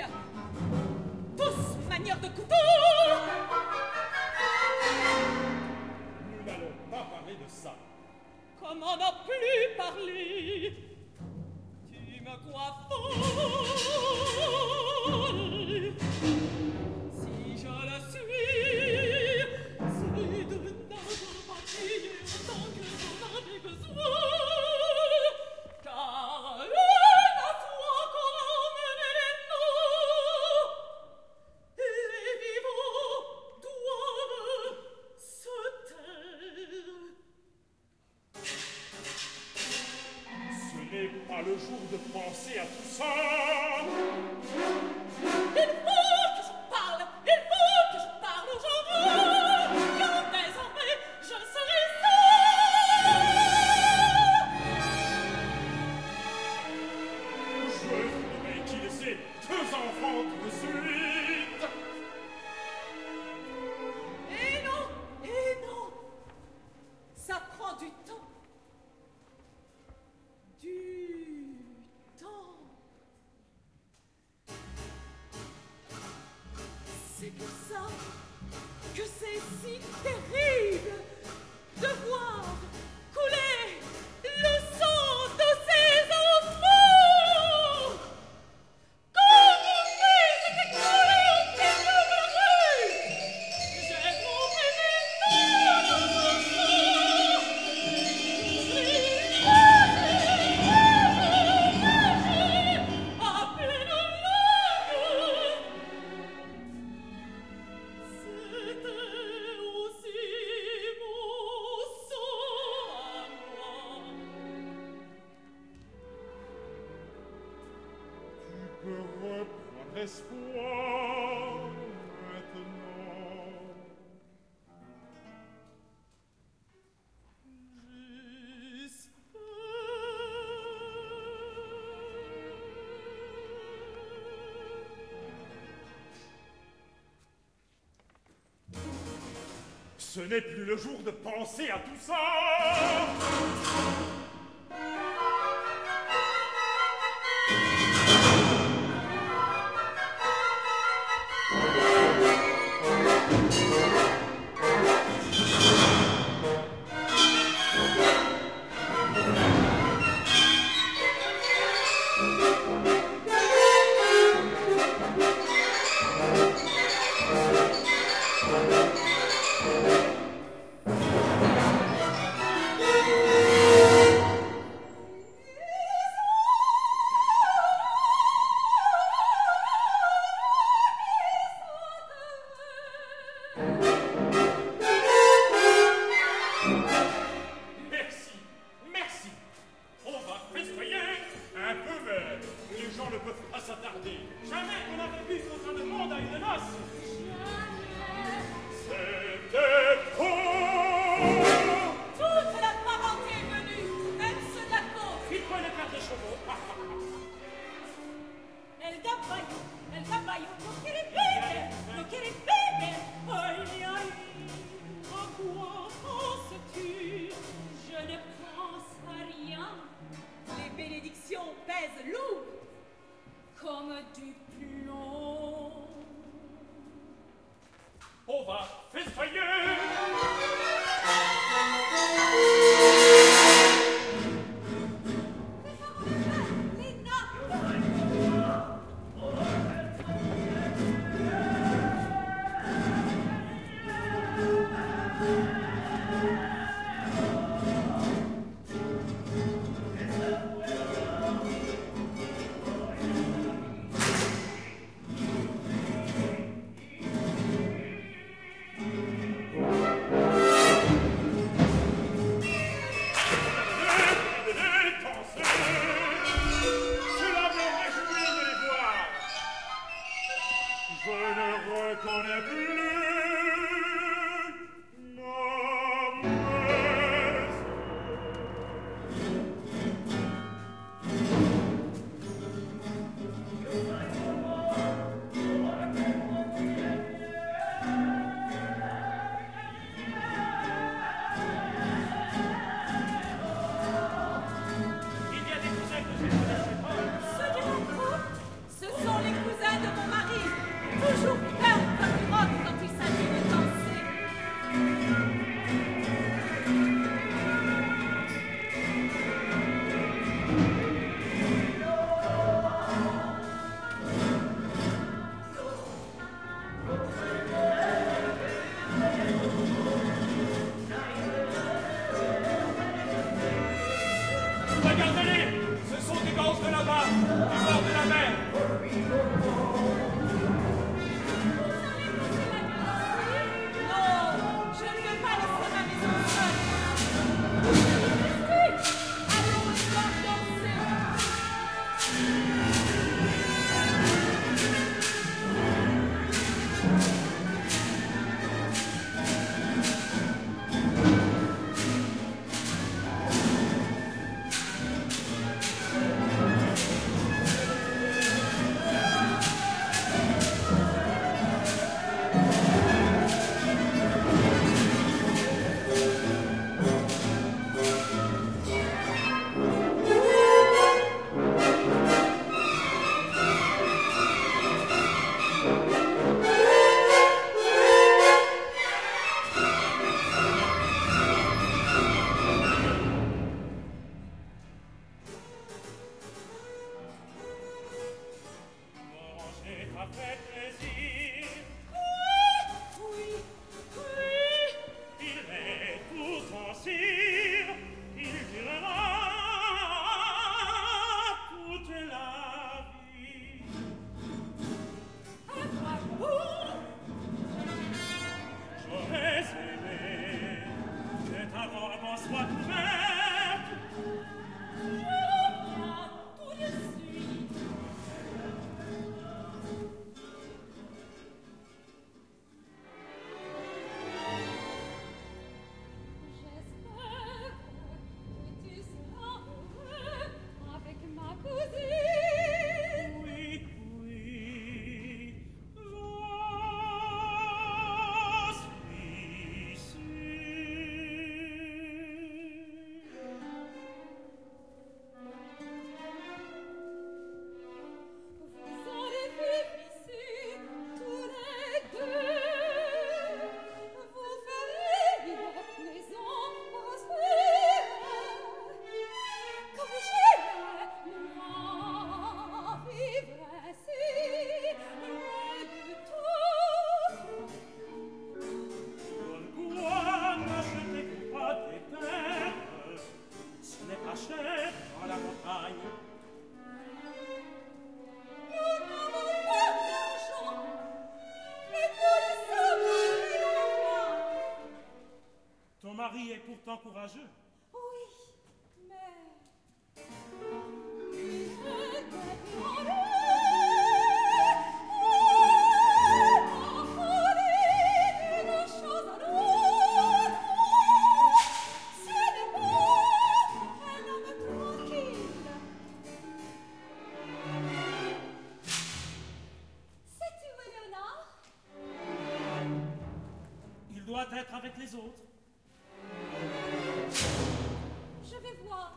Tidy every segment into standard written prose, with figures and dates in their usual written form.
Tous manières de couteau. Nous n'allons pas parler de ça. Comment n'en plus parler? Tu me crois folle. Si je le suis, c'est de n'avoir pas crié autant que j'en avais besoin. Car la foi qu'on emmène les morts, les vivants doivent se taire. Ce n'est pas le jour de penser à tout ça. Il faut que je parle, il faut que je parle aux gens, car désormais je serai Je voudrais qu'ils aient 2 enfants tout de suite. Et non, ça prend du temps. Du temps. C'est pour ça que c'est si terrible de voir couler le sang de ces enfants. Comme mon fils était coulé au milieu de la rue, j'ai trouvé des à peine longue. C'était aussi mon sang à moi. Tu peux reprendre espoir maintenant. Ce n'est plus le jour de penser à tout ça. Merci, merci. On va festoyer un peu, mais les gens ne peuvent pas s'attarder. Jamais on n'avait vu autant de monde à une noce. C'était beau. Toute la parenté est venue, même ceux de la côte. Il faut les faire des chevaux. El caballo, no quiere beber. Ay, ay, à quoi penses-tu? Je ne pense à rien. Les bénédictions pèsent lourd, comme du plomb. On va festoyer. bord de la mer. Non, je ne veux pas laisser ma maison seule. Allons au soir danser. Manger t'a fait plaisir. Oui, oui. Il est tout en cire. Il durera toute la vie. À quoi bon? J'aurais aimé que ta robe soit ouverte. Je reviens tout de suite. J'espère que tu seras heureux avec ma cousine. Oui, oui, je suis sûr. Vous allez vivre ici tous les deux. Vous ferez une maison prospère. Comme j'aimais moi vivre ainsi, loin de tout. Pourquoi n'achetez-vous pas des terres? Ce n'est pas cher dans la montagne. Nous n'avons pas d'argent, et nous ne sommes plus dans la foi. Ton mari est pourtant courageux. Oui, mais il est déploré. D'une chose à l'autre, ce n'est pas un homme tranquille. Sais-tu où est Léonard? Il doit être avec les autres. Je vais voir.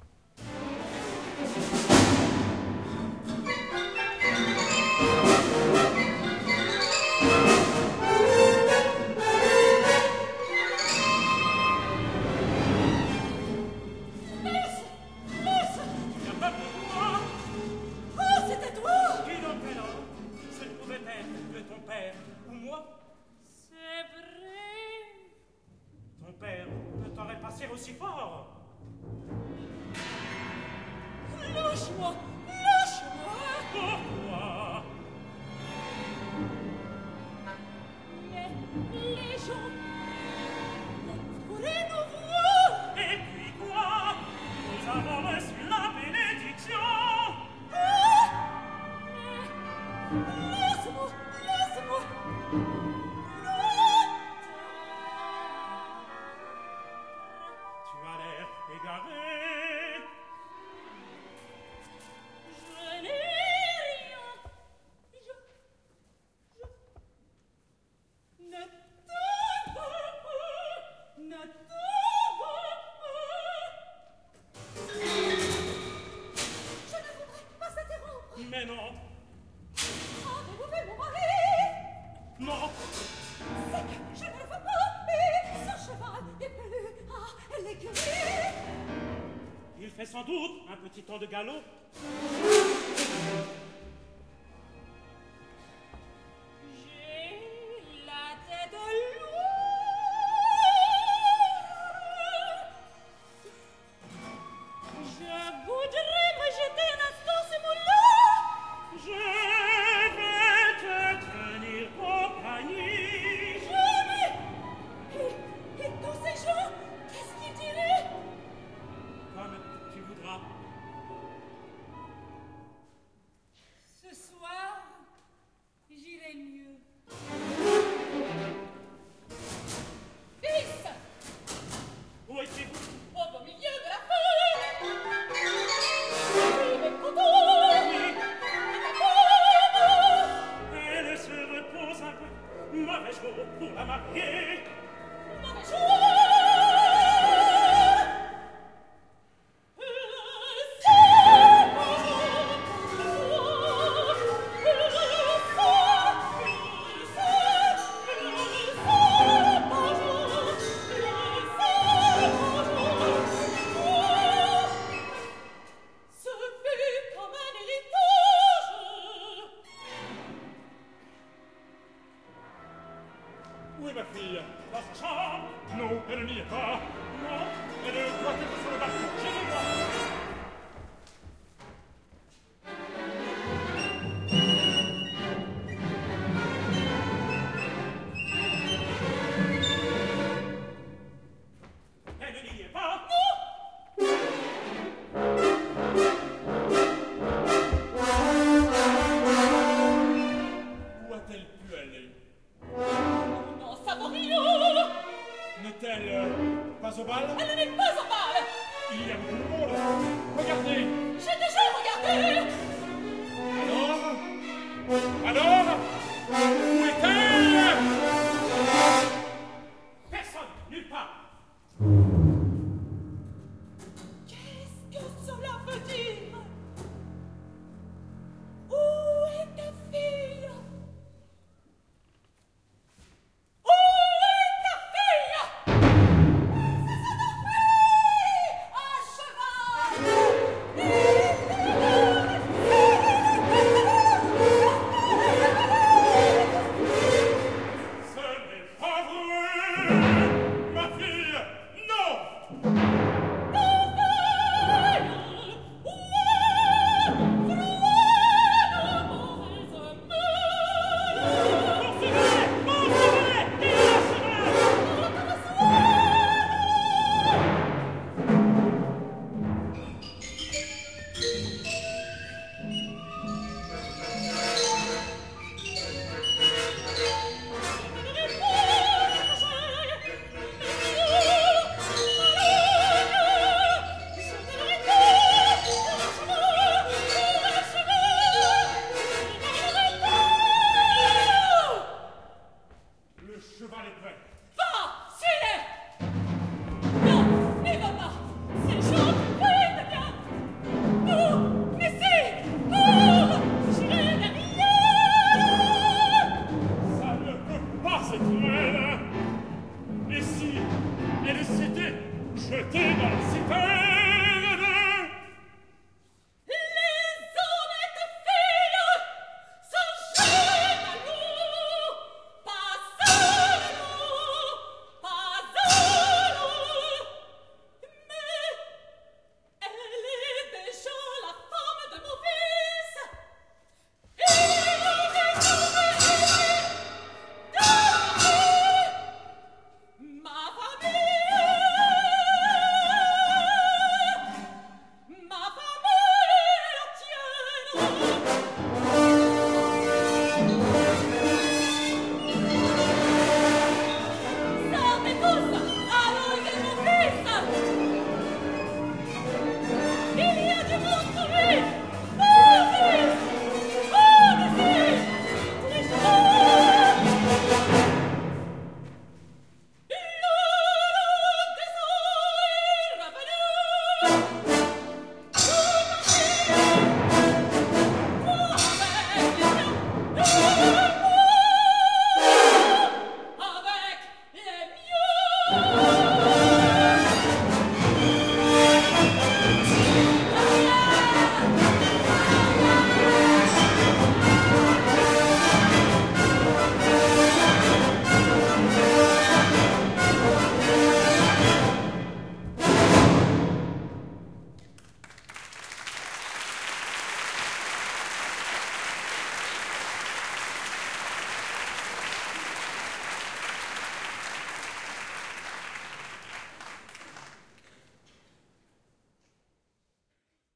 Laisse! Laisse! Tu n'as pas peur de moi? Oh, c'était toi! Qui donc alors? Ce ne pouvait être que ton père ou moi. C'est vrai. Ton père ne t'aurait pas serré aussi fort. Lâche-moi! Lâche-moi! Pourquoi? Mais les gens, les fourrés nous voient! Et puis quoi? Nous avons reçu la bénédiction. Laisse-moi! Laisse-moi! Tu as l'air égaré. Je n'ai rien! Je ne te veux pas! Ne te veux pas! Je ne voudrais pas s'interrompre! Mais non, Avez-vous vu mon mari? non. C'est que je ne le veux pas! Et son cheval n'est plus à l'écurie! Il fait sans doute un petit temps de galop. J'ai la tête lourde. Je voudrais me jeter un instant ce moulin. pas.